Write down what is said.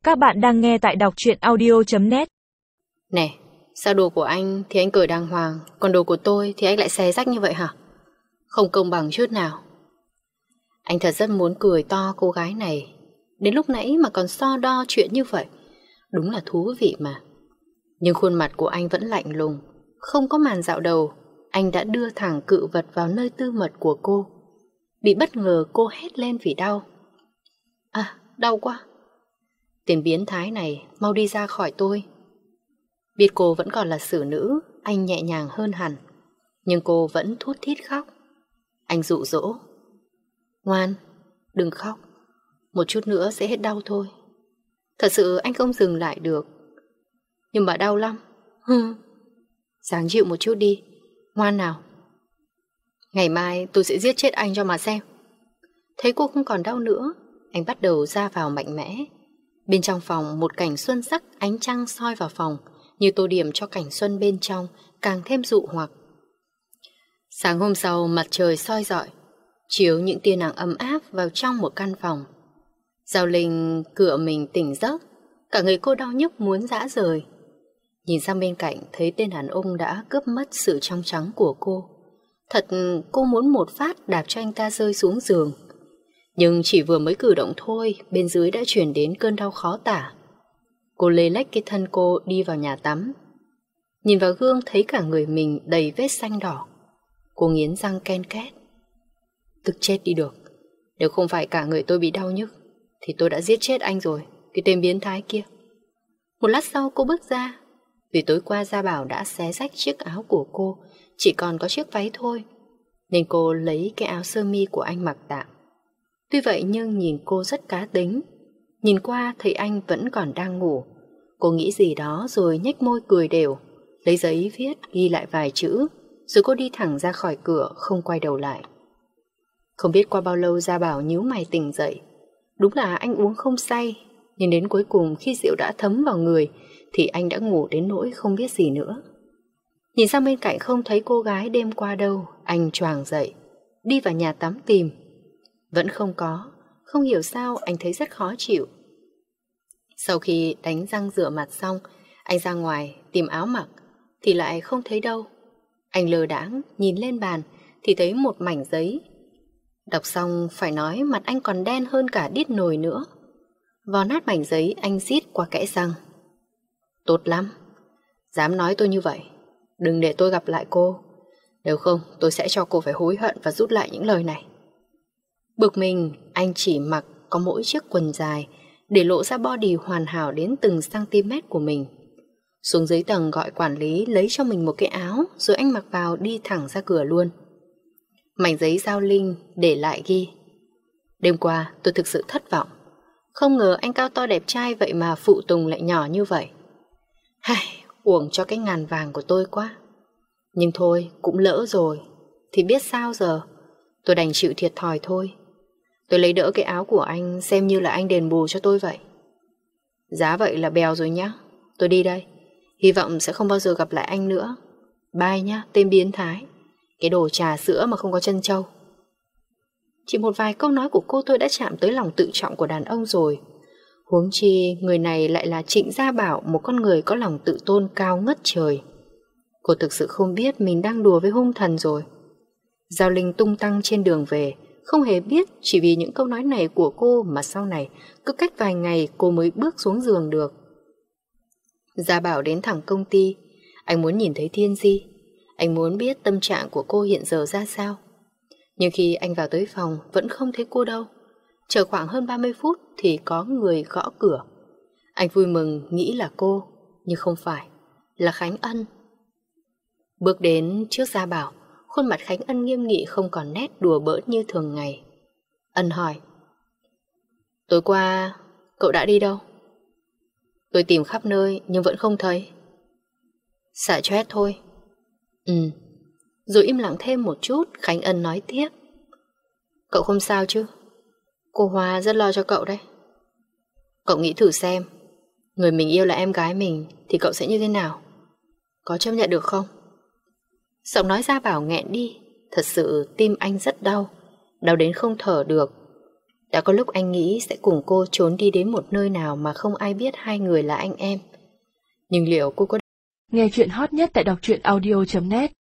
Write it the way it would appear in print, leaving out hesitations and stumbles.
Các bạn đang nghe tại đọc truyện audio.net. Nè, sao đồ của anh thì anh cởi đàng hoàng, còn đồ của tôi thì anh lại xé rách như vậy hả? Không công bằng chút nào. Anh thật rất muốn cười to cô gái này. Đến lúc nãy mà còn so đo chuyện như vậy. Đúng là thú vị mà. Nhưng khuôn mặt của anh vẫn lạnh lùng. Không có màn dạo đầu. Anh đã đưa thẳng cự vật vào nơi tư mật của cô. Bị bất ngờ cô hét lên vì đau. À, đau quá. Tên biến thái này, mau đi ra khỏi tôi. Biết cô vẫn còn là xử nữ, anh nhẹ nhàng hơn hẳn. Nhưng cô vẫn thút thít khóc. Anh dụ dỗ. Ngoan, đừng khóc. Một chút nữa sẽ hết đau thôi. Thật sự anh không dừng lại được. Nhưng mà đau lắm. Ráng chịu một chút đi. Ngoan nào. Ngày mai tôi sẽ giết chết anh cho mà xem. Thấy cô không còn đau nữa, anh bắt đầu ra vào mạnh mẽ. Bên trong phòng một cảnh xuân sắc, ánh trăng soi vào phòng, như tô điểm cho cảnh xuân bên trong càng thêm dụ hoặc. Sáng hôm sau mặt trời soi rọi, chiếu những tia nắng ấm áp vào trong một căn phòng. Giao Linh cựa mình tỉnh giấc, cả người cô đau nhức muốn rã rời. Nhìn sang bên cạnh thấy tên đàn ông đã cướp mất sự trong trắng của cô. Thật cô muốn một phát đạp cho anh ta rơi xuống giường. Nhưng chỉ vừa mới cử động thôi, bên dưới đã chuyển đến cơn đau khó tả. Cô lê lách cái thân cô đi vào nhà tắm. Nhìn vào gương thấy cả người mình đầy vết xanh đỏ. Cô nghiến răng ken két. Tức chết đi được. Nếu không phải cả người tôi bị đau nhức thì tôi đã giết chết anh rồi, cái tên biến thái kia. Một lát sau cô bước ra. Vì tối qua Gia Bảo đã xé rách chiếc áo của cô, chỉ còn có chiếc váy thôi, nên cô lấy cái áo sơ mi của anh mặc tạm. Tuy vậy nhưng nhìn cô rất cá tính. Nhìn qua thấy anh vẫn còn đang ngủ. Cô nghĩ gì đó rồi nhếch môi cười đều, lấy giấy viết ghi lại vài chữ, rồi cô đi thẳng ra khỏi cửa, không quay đầu lại. Không biết qua bao lâu Gia Bảo nhíu mày tỉnh dậy. Đúng là anh uống không say, nhưng đến cuối cùng khi rượu đã thấm vào người thì anh đã ngủ đến nỗi không biết gì nữa. Nhìn sang bên cạnh không thấy cô gái đêm qua đâu, anh choàng dậy, đi vào nhà tắm tìm. Vẫn không có. Không hiểu sao anh thấy rất khó chịu. Sau khi đánh răng rửa mặt xong, anh ra ngoài tìm áo mặc thì lại không thấy đâu. Anh lờ đãng nhìn lên bàn thì thấy một mảnh giấy. Đọc xong phải nói mặt anh còn đen hơn cả đít nồi nữa. Vò nát mảnh giấy anh rít qua kẽ răng. Tốt lắm. Dám nói tôi như vậy, đừng để tôi gặp lại cô. Nếu không tôi sẽ cho cô phải hối hận và rút lại những lời này. Bực mình, anh chỉ mặc có mỗi chiếc quần dài để lộ ra body hoàn hảo đến từng cm của mình. Xuống dưới tầng gọi quản lý lấy cho mình một cái áo, rồi anh mặc vào đi thẳng ra cửa luôn. Mảnh giấy Giao Linh để lại ghi: đêm qua tôi thực sự thất vọng. Không ngờ anh cao to đẹp trai vậy mà phụ tùng lại nhỏ như vậy. Uổng cho cái ngàn vàng của tôi quá. Nhưng thôi, cũng lỡ rồi thì biết sao giờ. Tôi đành chịu thiệt thòi thôi. Tôi lấy đỡ cái áo của anh, xem như là anh đền bù cho tôi vậy. Giá vậy là bèo rồi nhá. Tôi đi đây. Hy vọng sẽ không bao giờ gặp lại anh nữa. Bye nhá, tên biến thái. Cái đồ trà sữa mà không có chân trâu. Chỉ một vài câu nói của cô tôi đã chạm tới lòng tự trọng của đàn ông rồi. Huống chi người này lại là Trịnh Gia Bảo, một con người có lòng tự tôn cao ngất trời. Cô thực sự không biết mình đang đùa với hung thần rồi. Giao Linh tung tăng trên đường về, không hề biết chỉ vì những câu nói này của cô mà sau này cứ cách vài ngày cô mới bước xuống giường được. Gia Bảo đến thẳng công ty. Anh muốn nhìn thấy Thiên Di. Anh muốn biết tâm trạng của cô hiện giờ ra sao. Nhưng khi anh vào tới phòng vẫn không thấy cô đâu. Chờ khoảng hơn 30 phút thì có người gõ cửa. Anh vui mừng nghĩ là cô, nhưng không phải, là Khánh Ân. Bước đến trước Gia Bảo, khuôn mặt Khánh Ân nghiêm nghị không còn nét đùa bỡn như thường ngày. Ân hỏi: tối qua cậu đã đi đâu? Tôi tìm khắp nơi nhưng vẫn không thấy. Xả stress thôi. Rồi im lặng thêm một chút, Khánh Ân nói tiếp: cậu không sao chứ? Cô Hoa rất lo cho cậu đấy. Cậu nghĩ thử xem, người mình yêu là em gái mình thì cậu sẽ như thế nào? Có chấp nhận được không? Giọng nói Gia Bảo nghẹn đi. Thật sự tim anh rất đau, đau đến không thở được. Đã có lúc anh nghĩ sẽ cùng cô trốn đi đến một nơi nào mà không ai biết hai người là anh em. Nhưng liệu cô có... Nghe chuyện hot nhất tại đọc truyện audio.net